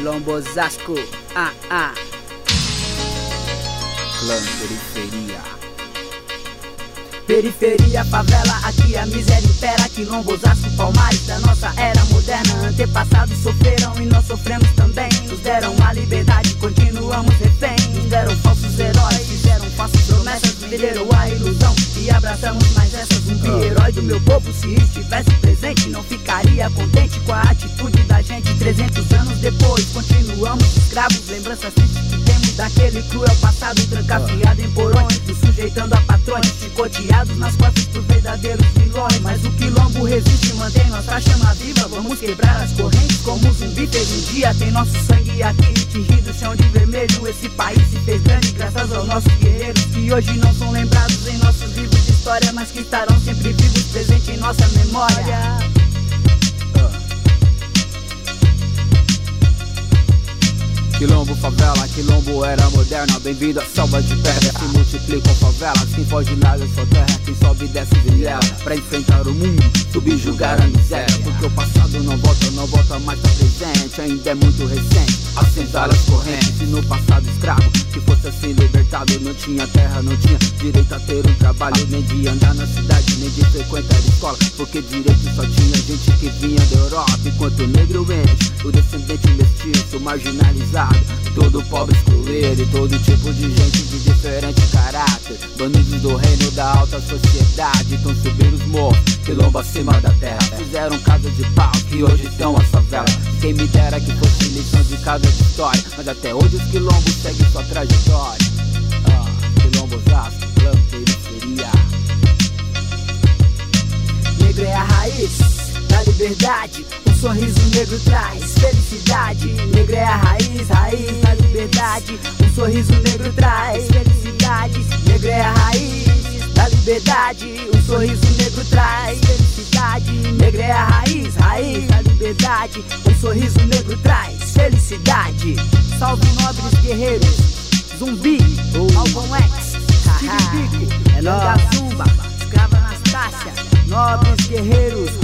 Quilombo Osasco, Clã Periferia. Periferia, favela, aqui a miséria impera. Quilombo, Osasco, Palmares da nossa era moderna. Antepassados sofreram e nós sofremos também. Nos deram a liberdade, continuamos reféns. Nos deram falsos heróis, fizeram falsas promessas, venderam a ilusão e abraçamos mais essa. Zumbi, herói do meu povo, se estivesse presente, não ficaria contente com a atitude da gente. 300 anos depois, continuamos escravos. Lembranças tristes que temos daquele cruel passado, trancafiado em porões, nos sujeitando a patrões, chicoteados nas costas por verdadeiros vilões. Mas o quilombo resiste e mantém nossa chama viva. Vamos quebrar as correntes como um zumbi fez um dia. Tem nosso sangue aqui tingido o chão de vermelho. Esse país se fez grande graças aos nossos guerreiros, que hoje não são lembrados em nossos livros de história, mas que estarão sempre vivos, presentes em nossa memória. Quilombo, favela, quilombo era moderna. Bem-vindo à selva de pedra. Se multiplicam favelas, quem foge larga sua terra, quem sobe desce vilela. Pra enfrentar o mundo, subjugar a miséria. Porque o passado não volta mais pra presente. Ainda é muito recente, assentar as correntes. E no passado escravo, que fosse assim libertado, não tinha terra, não tinha direito a ter um trabalho, nem de andar na cidade, nem de frequentar escola. Porque direito só tinha gente que vinha da Europa. Enquanto o negro ente, o descendente mestiço, marginalizado, todo pobre excluído e todo tipo de gente de diferente caráter. Banidos do reino da alta sociedade, então subiram os morros, quilombo acima da terra. Fizeram casa de pau que hoje são as favelas. Quem me dera que fosse lição de casa de história, mas até hoje os quilombos seguem sua trajetória. Quilombo Osasco, Clã Periferia. Negro é a raiz da liberdade, um sorriso negro traz felicidade. Negro é a raiz da liberdade, um sorriso negro traz felicidade. Negro é a raiz da liberdade, um sorriso negro traz felicidade. Negro é a raiz da liberdade, um sorriso negro traz felicidade. Salve nobres guerreiros, Zumbi, Alvão X, Tigre Pico, é nóis. Zumba, Escrava Anastácia, nobres guerreiros,